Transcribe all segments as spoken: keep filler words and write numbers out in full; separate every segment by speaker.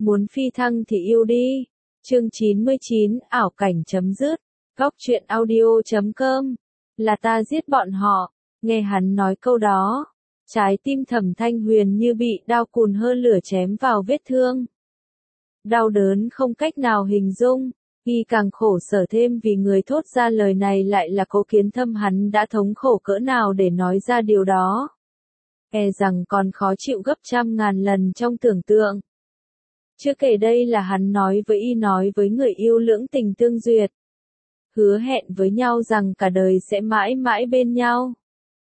Speaker 1: Muốn phi thăng thì yêu đi. Chương chín mươi chín, ảo cảnh chấm dứt. Góc truyện audio chấm com. Là ta giết bọn họ. Nghe hắn nói câu đó, trái tim Thẩm Thanh Huyền như bị đao cùn hơn lửa chém vào vết thương. Đau đớn không cách nào hình dung, y càng khổ sở thêm vì người thốt ra lời này lại là Cố Kiến Thâm. Hắn đã thống khổ cỡ nào để nói ra điều đó. E rằng còn khó chịu gấp trăm ngàn lần trong tưởng tượng. Chưa kể đây là hắn nói với y nói với người yêu lưỡng tình tương duyệt. Hứa hẹn với nhau rằng cả đời sẽ mãi mãi bên nhau.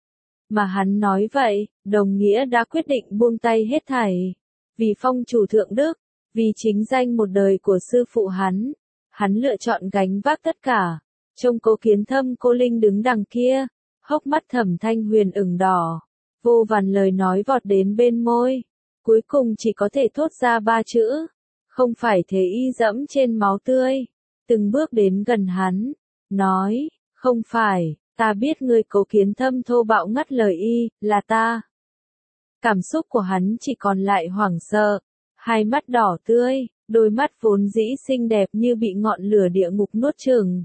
Speaker 1: Mà hắn nói vậy, đồng nghĩa đã quyết định buông tay hết thảy. Vì phong chủ thượng đức, vì chính danh một đời của sư phụ hắn, hắn lựa chọn gánh vác tất cả. Trông Cố Kiến Thâm cô Linh đứng đằng kia, hốc mắt Thẩm Thanh Huyền ửng đỏ, vô vàn lời nói vọt đến bên môi, cuối cùng chỉ có thể thốt ra ba chữ, không phải thế. Y dẫm trên máu tươi, từng bước đến gần hắn, nói, không phải, ta biết ngươi. Cố Kiến Thâm thô bạo ngắt lời y, là ta. Cảm xúc của hắn chỉ còn lại hoảng sợ, hai mắt đỏ tươi, đôi mắt vốn dĩ xinh đẹp như bị ngọn lửa địa ngục nuốt chửng,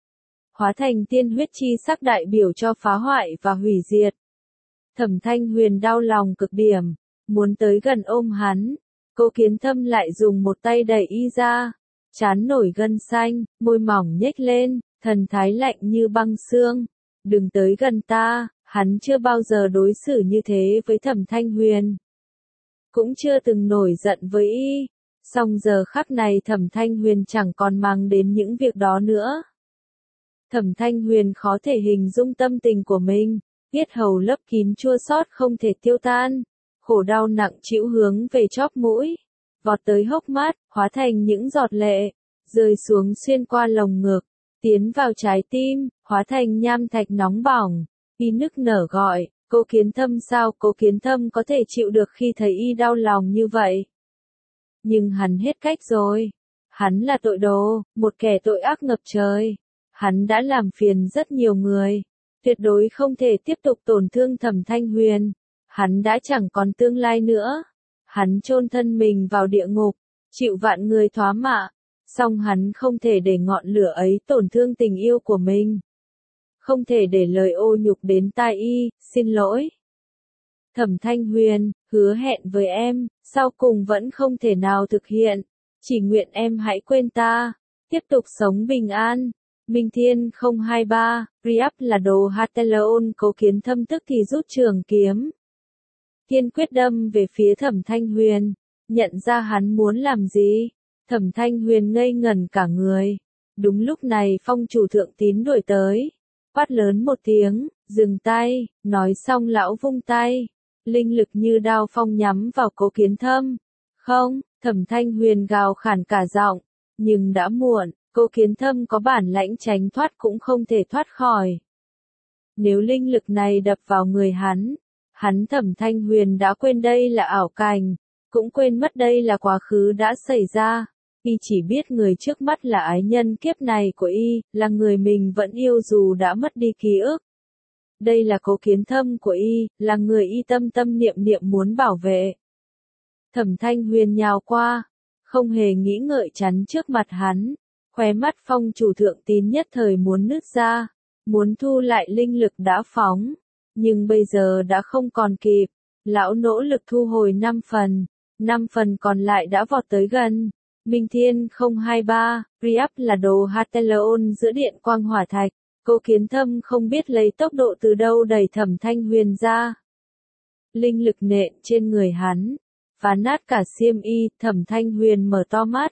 Speaker 1: hóa thành tiên huyết chi sắc đại biểu cho phá hoại và hủy diệt. Thẩm Thanh Huyền đau lòng cực điểm, muốn tới gần ôm hắn. Cố Kiến Thâm lại dùng một tay đẩy y ra, trán nổi gân xanh, môi mỏng nhếch lên, thần thái lạnh như băng xương. Đừng tới gần ta. Hắn chưa bao giờ đối xử như thế với Thẩm Thanh Huyền, cũng chưa từng nổi giận với y. Song giờ khắc này Thẩm Thanh Huyền chẳng còn mang đến những việc đó nữa. Thẩm Thanh Huyền khó thể hình dung tâm tình của mình, yết hầu lấp kín chua xót không thể tiêu tan, khổ đau nặng trĩu hướng về chóp mũi, vọt tới hốc mắt, hóa thành những giọt lệ, rơi xuống xuyên qua lồng ngực, tiến vào trái tim, hóa thành nham thạch nóng bỏng. Y nức nở gọi, Cố Kiến Thâm. Sao Cố Kiến Thâm có thể chịu được khi thấy y đau lòng như vậy? Nhưng hắn hết cách rồi. Hắn là tội đồ, một kẻ tội ác ngập trời. Hắn đã làm phiền rất nhiều người, tuyệt đối không thể tiếp tục tổn thương Thẩm Thanh Huyền. Hắn đã chẳng còn tương lai nữa. Hắn chôn thân mình vào địa ngục, chịu vạn người thoá mạ. Song hắn không thể để ngọn lửa ấy tổn thương tình yêu của mình. Không thể để lời ô nhục đến tai y, xin lỗi. Thẩm Thanh Huyền, hứa hẹn với em, sau cùng vẫn không thể nào thực hiện. Chỉ nguyện em hãy quên ta, tiếp tục sống bình an. Minh Thiên không hai ba, Riap là đồ Hateleon. Cố Kiến Thâm tức thì rút trường kiếm, kiên quyết đâm về phía Thẩm Thanh Huyền. Nhận ra hắn muốn làm gì, Thẩm Thanh Huyền ngây ngẩn cả người. Đúng lúc này phong chủ thượng tín đuổi tới, quát lớn một tiếng, dừng tay. Nói xong lão vung tay, linh lực như đao phong nhắm vào Cố Kiến Thâm. Không, Thẩm Thanh Huyền gào khản cả giọng, nhưng đã muộn. Cố Kiến Thâm có bản lãnh tránh thoát cũng không thể thoát khỏi. Nếu linh lực này đập vào người hắn, hắn Thẩm Thanh Huyền đã quên đây là ảo cảnh, cũng quên mất đây là quá khứ đã xảy ra. Y chỉ biết người trước mắt là ái nhân kiếp này của y, là người mình vẫn yêu dù đã mất đi ký ức. Đây là Cố Kiến Thâm của y, là người y tâm tâm niệm niệm muốn bảo vệ. Thẩm Thanh Huyền nhào qua, không hề nghĩ ngợi chắn trước mặt hắn. Khóe mắt phong chủ thượng tín nhất thời muốn nứt ra, muốn thu lại linh lực đã phóng. Nhưng bây giờ đã không còn kịp. Lão nỗ lực thu hồi năm phần, năm phần còn lại đã vọt tới gần. Minh Thiên không hai ba, Riap là đồ Hateleon giữa điện quang hỏa thạch. Cố Kiến Thâm không biết lấy tốc độ từ đâu đẩy Thẩm Thanh Huyền ra. Linh lực nện trên người hắn, phá nát cả xiêm y. Thẩm Thanh Huyền mở to mắt,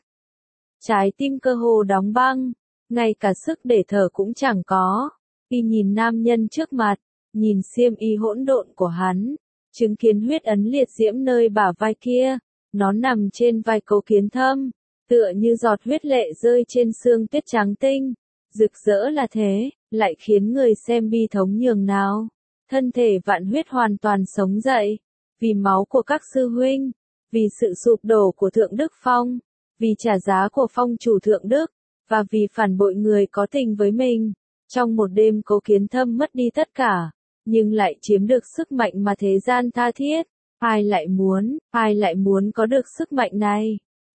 Speaker 1: trái tim cơ hồ đóng băng, ngay cả sức để thở cũng chẳng có. Y nhìn nam nhân trước mặt, nhìn xiêm y hỗn độn của hắn, chứng kiến huyết ấn liệt diễm nơi bả vai kia, nó nằm trên vai Cố Kiến Thâm, tựa như giọt huyết lệ rơi trên xương tuyết trắng tinh, rực rỡ là thế, lại khiến người xem bi thống nhường nào. Thân thể vạn huyết hoàn toàn sống dậy, vì máu của các sư huynh, vì sự sụp đổ của Thượng Đức Phong, vì trả giá của phong chủ Thượng Đức, và vì phản bội người có tình với mình. Trong một đêm Cố Kiến Thâm mất đi tất cả, nhưng lại chiếm được sức mạnh mà thế gian tha thiết. Ai lại muốn, ai lại muốn có được sức mạnh này?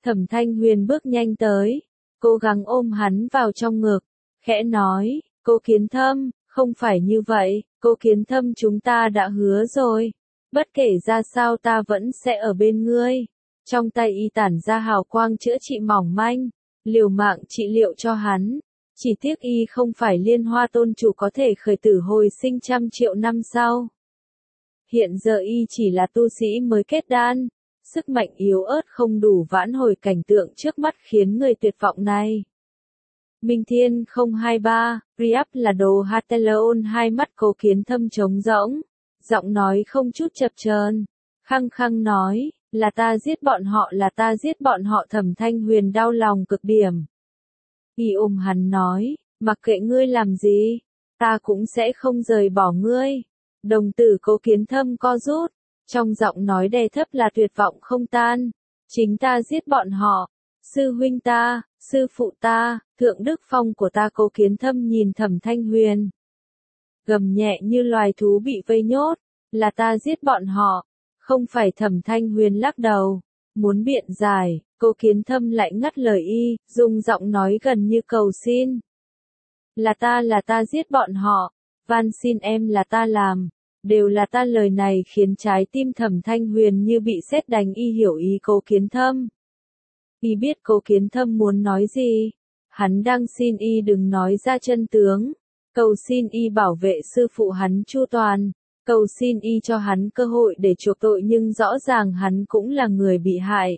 Speaker 1: Thẩm Thanh Huyền bước nhanh tới, cố gắng ôm hắn vào trong ngực, khẽ nói, Cố Kiến Thâm, không phải như vậy, Cố Kiến Thâm chúng ta đã hứa rồi, bất kể ra sao ta vẫn sẽ ở bên ngươi. Trong tay y tản ra hào quang chữa trị mỏng manh, liều mạng trị liệu cho hắn. Chỉ tiếc y không phải Liên Hoa tôn chủ có thể khởi tử hồi sinh trăm triệu năm sau. Hiện giờ y chỉ là tu sĩ mới kết đan, sức mạnh yếu ớt không đủ vãn hồi cảnh tượng trước mắt khiến người tuyệt vọng này. Minh Thiên không hai ba, Priap là đồ Hateleon, hai mắt Cố Kiến Thâm trống rỗng, giọng nói không chút chập chờn, khăng khăng nói, là ta giết bọn họ, là ta giết bọn họ. Thẩm Thanh Huyền đau lòng cực điểm. Y ôm hắn nói, mặc kệ ngươi làm gì, ta cũng sẽ không rời bỏ ngươi. Đồng tử Cố Kiến Thâm co rút, trong giọng nói đè thấp là tuyệt vọng không tan. Chính ta giết bọn họ, sư huynh ta, sư phụ ta, thượng đức phong của ta. Cố Kiến Thâm nhìn Thẩm Thanh Huyền, gầm nhẹ như loài thú bị vây nhốt, là ta giết bọn họ, không phải. Thẩm Thanh Huyền lắc đầu, muốn biện giải, Cố Kiến Thâm lại ngắt lời y, dùng giọng nói gần như cầu xin. Là ta, là ta giết bọn họ, van xin em, là ta làm, đều là ta. Lời này khiến trái tim Thẩm Thanh Huyền như bị sét đánh. Y hiểu ý Cố Kiến Thâm. Y biết Cố Kiến Thâm muốn nói gì, hắn đang xin y đừng nói ra chân tướng, cầu xin y bảo vệ sư phụ hắn chu toàn, cầu xin y cho hắn cơ hội để chuộc tội, nhưng rõ ràng hắn cũng là người bị hại.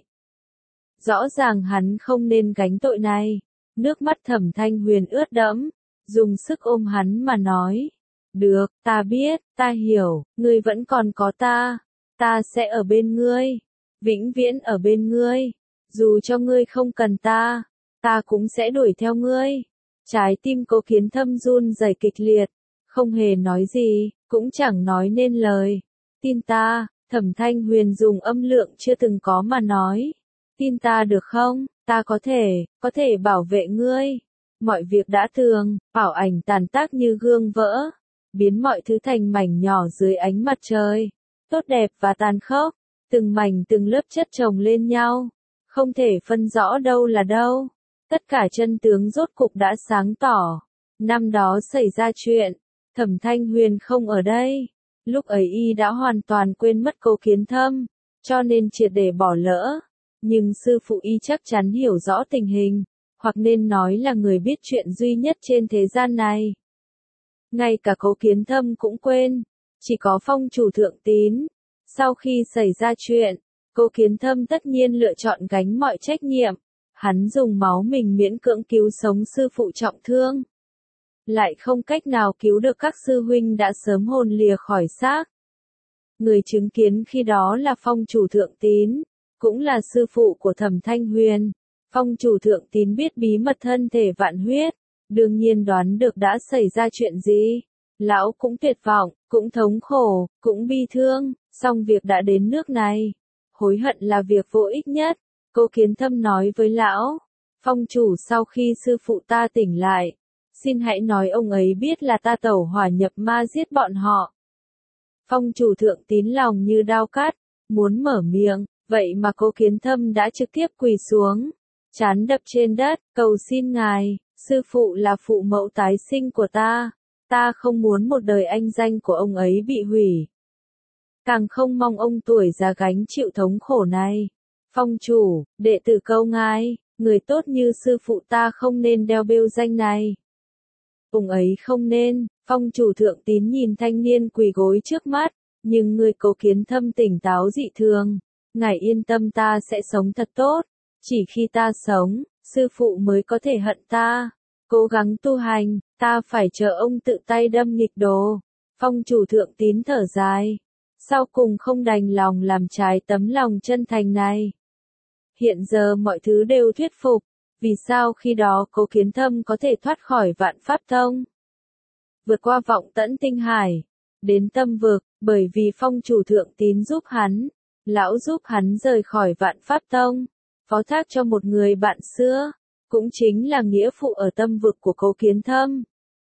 Speaker 1: Rõ ràng hắn không nên gánh tội này. Nước mắt Thẩm Thanh Huyền ướt đẫm, dùng sức ôm hắn mà nói, được, ta biết, ta hiểu, ngươi vẫn còn có ta, ta sẽ ở bên ngươi, vĩnh viễn ở bên ngươi, dù cho ngươi không cần ta, ta cũng sẽ đuổi theo ngươi. Trái tim Cố Kiến Thâm run rẩy kịch liệt, không hề nói gì, cũng chẳng nói nên lời. Tin ta, Thẩm Thanh Huyền dùng âm lượng chưa từng có mà nói. Tin ta được không, ta có thể, có thể bảo vệ ngươi. Mọi việc đã thường, ảo ảnh tàn tác như gương vỡ, biến mọi thứ thành mảnh nhỏ dưới ánh mặt trời. Tốt đẹp và tàn khốc, từng mảnh từng lớp chất chồng lên nhau, không thể phân rõ đâu là đâu. Tất cả chân tướng rốt cục đã sáng tỏ. Năm đó xảy ra chuyện, Thẩm Thanh Huyền không ở đây. Lúc ấy y đã hoàn toàn quên mất Cố Kiến Thâm, cho nên triệt để bỏ lỡ. Nhưng sư phụ y chắc chắn hiểu rõ tình hình, hoặc nên nói là người biết chuyện duy nhất trên thế gian này. Ngay cả Cố Kiến Thâm cũng quên, chỉ có phong chủ Thượng Tín. Sau khi xảy ra chuyện, Cố Kiến Thâm tất nhiên lựa chọn gánh mọi trách nhiệm. Hắn dùng máu mình miễn cưỡng cứu sống sư phụ trọng thương, lại không cách nào cứu được các sư huynh đã sớm hồn lìa khỏi xác. Người chứng kiến khi đó là phong chủ Thượng Tín, cũng là sư phụ của Thẩm Thanh Huyền. Phong chủ Thượng Tín biết bí mật thân thể Vạn Huyết, đương nhiên đoán được đã xảy ra chuyện gì. Lão cũng tuyệt vọng, cũng thống khổ, cũng bi thương, song việc đã đến nước này, hối hận là việc vô ích nhất. Cố Kiến Thâm nói với lão, phong chủ, sau khi sư phụ ta tỉnh lại, xin hãy nói ông ấy biết là ta tẩu hỏa nhập ma giết bọn họ. Phong chủ Thượng Tín lòng như đao cắt, muốn mở miệng, vậy mà Cố Kiến Thâm đã trực tiếp quỳ xuống, trán đập trên đất, cầu xin ngài, sư phụ là phụ mẫu tái sinh của ta, ta không muốn một đời anh danh của ông ấy bị hủy. Càng không mong ông tuổi già gánh chịu thống khổ này. Phong chủ, đệ tử câu ngài, người tốt như sư phụ ta không nên đeo bêu danh này. Ông ấy không nên. Phong chủ Thượng Tín nhìn thanh niên quỳ gối trước mắt, nhưng người Cố Kiến Thâm tỉnh táo dị thường. Ngài yên tâm, ta sẽ sống thật tốt. Chỉ khi ta sống, sư phụ mới có thể hận ta. Cố gắng tu hành, ta phải chờ ông tự tay đâm nghịch đồ. Phong chủ Thượng Tín thở dài, sau cùng không đành lòng làm trái tấm lòng chân thành này. Hiện giờ mọi thứ đều thuyết phục, vì sao khi đó Cố Kiến Thâm có thể thoát khỏi Vạn Pháp Tông, vượt qua Vọng Tẫn Tinh Hải, đến Tâm Vực, bởi vì phong chủ Thượng Tín giúp hắn, lão giúp hắn rời khỏi Vạn Pháp Tông, phó thác cho một người bạn xưa, cũng chính là nghĩa phụ ở Tâm Vực của Cố Kiến Thâm.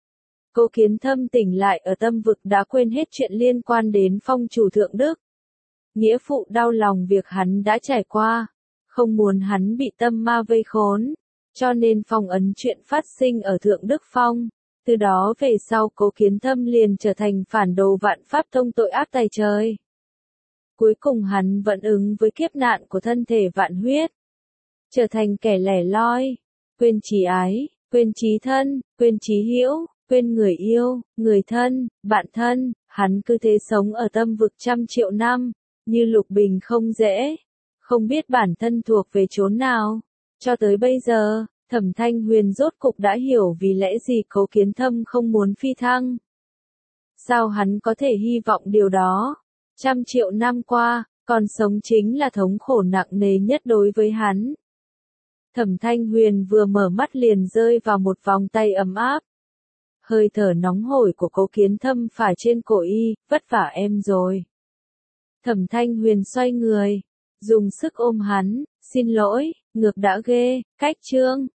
Speaker 1: Cố Kiến Thâm tỉnh lại ở Tâm Vực đã quên hết chuyện liên quan đến phong chủ Thượng Đức. Nghĩa phụ đau lòng việc hắn đã trải qua, không muốn hắn bị tâm ma vây khốn, cho nên phong ấn chuyện phát sinh ở Thượng Đức Phong. Từ đó về sau Cố Kiến Thâm liền trở thành phản đồ vạn pháp tông tội ác tày trời. Cuối cùng hắn vẫn ứng với kiếp nạn của thân thể vạn huyết, trở thành kẻ lẻ loi, quên trí ái, quên trí thân, quên trí hữu, quên người yêu, người thân, bạn thân, hắn cứ thế sống ở tâm vực trăm triệu năm, như lục bình không dễ, không biết bản thân thuộc về chốn nào. Cho tới bây giờ, Thẩm Thanh Huyền rốt cục đã hiểu vì lẽ gì Cố Kiến Thâm không muốn phi thăng. Sao hắn có thể hy vọng điều đó? Trăm triệu năm qua, còn sống chính là thống khổ nặng nề nhất đối với hắn. Thẩm Thanh Huyền vừa mở mắt liền rơi vào một vòng tay ấm áp. Hơi thở nóng hổi của Cố Kiến Thâm phả trên cổ y, vất vả em rồi. Thẩm Thanh Huyền xoay người, dùng sức ôm hắn, xin lỗi, ngược đã ghê, cách chương.